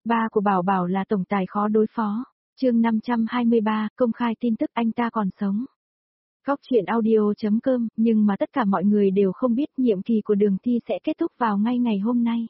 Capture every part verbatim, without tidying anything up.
Ba của Bảo Bảo là tổng tài khó đối phó. Chương năm trăm hai mươi ba, công khai tin tức anh ta còn sống. Góc truyện audio.com, nhưng mà tất cả mọi người đều không biết nhiệm kỳ của Đường Thi sẽ kết thúc vào ngay ngày hôm nay.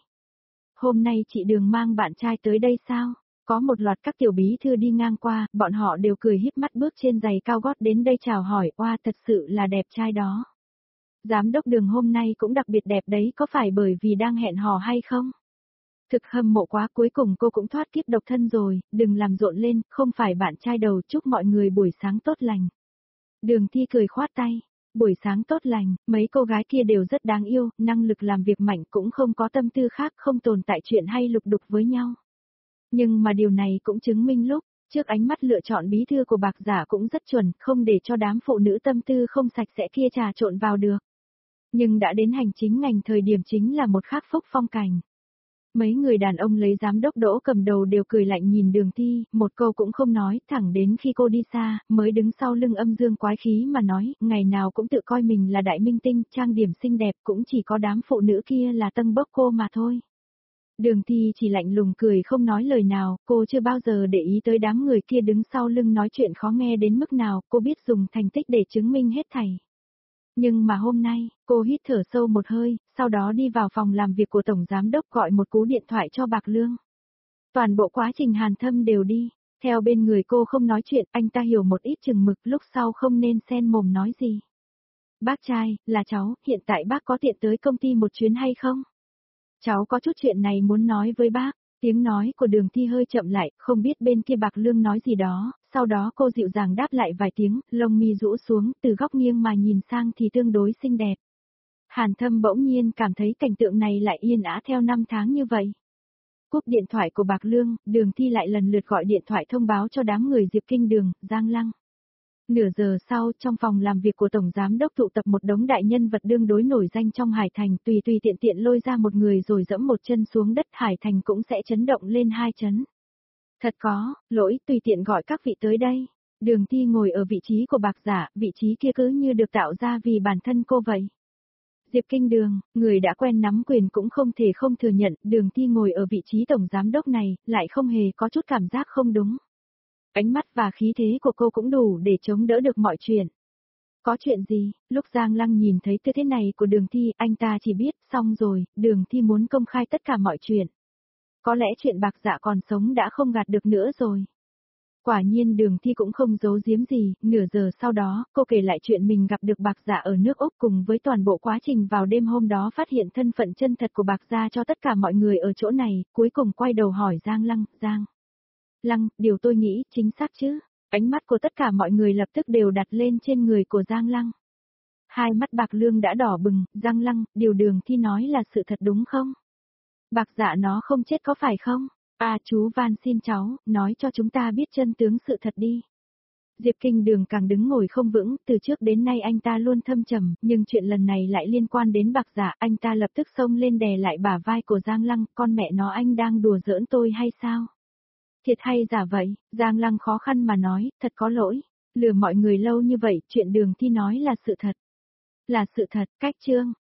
Hôm nay chị Đường mang bạn trai tới đây sao? Có một loạt các tiểu bí thư đi ngang qua, bọn họ đều cười híp mắt bước trên giày cao gót đến đây chào hỏi, oa thật sự là đẹp trai đó. Giám đốc Đường hôm nay cũng đặc biệt đẹp đấy, có phải bởi vì đang hẹn hò hay không? Thực hâm mộ quá, cuối cùng cô cũng thoát kiếp độc thân rồi, đừng làm rộn lên, không phải bạn trai đầu, chúc mọi người buổi sáng tốt lành. Đường Thi cười khoát tay, buổi sáng tốt lành, mấy cô gái kia đều rất đáng yêu, năng lực làm việc mạnh, cũng không có tâm tư khác, không tồn tại chuyện hay lục đục với nhau. Nhưng mà điều này cũng chứng minh lúc trước ánh mắt lựa chọn bí thư của Bạc Giả cũng rất chuẩn, không để cho đám phụ nữ tâm tư không sạch sẽ kia trà trộn vào được. Nhưng đã đến hành chính ngành, thời điểm chính là một khác phúc phong cảnh. Mấy người đàn ông lấy giám đốc Đỗ cầm đầu đều cười lạnh nhìn Đường Thi, một câu cũng không nói, thẳng đến khi cô đi xa, mới đứng sau lưng âm dương quái khí mà nói, ngày nào cũng tự coi mình là đại minh tinh, trang điểm xinh đẹp, cũng chỉ có đám phụ nữ kia là tân bốc cô mà thôi. Đường Thi chỉ lạnh lùng cười không nói lời nào, cô chưa bao giờ để ý tới đám người kia đứng sau lưng nói chuyện khó nghe đến mức nào, cô biết dùng thành tích để chứng minh hết thảy. Nhưng mà hôm nay, cô hít thở sâu một hơi, sau đó đi vào phòng làm việc của Tổng Giám Đốc gọi một cú điện thoại cho Bạc Lương. Toàn bộ quá trình Hàn Thâm đều đi, theo bên người cô không nói chuyện, anh ta hiểu một ít chừng mực, lúc sau không nên xen mồm nói gì. Bác trai, là cháu, hiện tại bác có tiện tới công ty một chuyến hay không? Cháu có chút chuyện này muốn nói với bác. Tiếng nói của Đường Thi hơi chậm lại, không biết bên kia Bạc Lương nói gì đó, sau đó cô dịu dàng đáp lại vài tiếng, lông mi rũ xuống, từ góc nghiêng mà nhìn sang thì tương đối xinh đẹp. Hàn Thâm bỗng nhiên cảm thấy cảnh tượng này lại yên ả theo năm tháng như vậy. Cúp điện thoại của Bạc Lương, Đường Thi lại lần lượt gọi điện thoại thông báo cho đám người Diệp Kinh Đường, Giang Lăng. Nửa giờ sau, trong phòng làm việc của Tổng Giám Đốc tụ tập một đống đại nhân vật đương đối nổi danh trong Hải Thành, tùy tùy tiện tiện lôi ra một người rồi dẫm một chân xuống đất, Hải Thành cũng sẽ chấn động lên hai chấn. Thật có, lỗi, tùy tiện gọi các vị tới đây. Đường Thi ngồi ở vị trí của Bạc Giả, vị trí kia cứ như được tạo ra vì bản thân cô vậy. Diệp Kinh Đường, người đã quen nắm quyền cũng không thể không thừa nhận, Đường Thi ngồi ở vị trí Tổng Giám Đốc này, lại không hề có chút cảm giác không đúng. Ánh mắt và khí thế của cô cũng đủ để chống đỡ được mọi chuyện. Có chuyện gì? Lúc Giang Lăng nhìn thấy tư thế này của Đường Thi, anh ta chỉ biết, xong rồi, Đường Thi muốn công khai tất cả mọi chuyện. Có lẽ chuyện Bạc Dạ còn sống đã không gạt được nữa rồi. Quả nhiên Đường Thi cũng không giấu giếm gì, nửa giờ sau đó, cô kể lại chuyện mình gặp được Bạc Dạ ở nước Úc cùng với toàn bộ quá trình vào đêm hôm đó phát hiện thân phận chân thật của Bạc Dạ cho tất cả mọi người ở chỗ này, cuối cùng quay đầu hỏi Giang Lăng, Giang Lăng, điều tôi nghĩ, chính xác chứ? Ánh mắt của tất cả mọi người lập tức đều đặt lên trên người của Giang Lăng. Hai mắt Bạc Lương đã đỏ bừng, Giang Lăng, điều Đường Thi nói là sự thật đúng không? Bạc Dạ nó không chết có phải không? À chú van xin cháu, nói cho chúng ta biết chân tướng sự thật đi. Diệp Kinh Đường càng đứng ngồi không vững, từ trước đến nay anh ta luôn thâm trầm, nhưng chuyện lần này lại liên quan đến Bạc Dạ, anh ta lập tức xông lên đè lại bả vai của Giang Lăng, con mẹ nó anh đang đùa giỡn tôi hay sao? Thiệt hay giả vậy? Giang Lăng khó khăn mà nói, thật có lỗi, lừa mọi người lâu như vậy, chuyện Đường Thi nói là sự thật. Là sự thật, cách chương,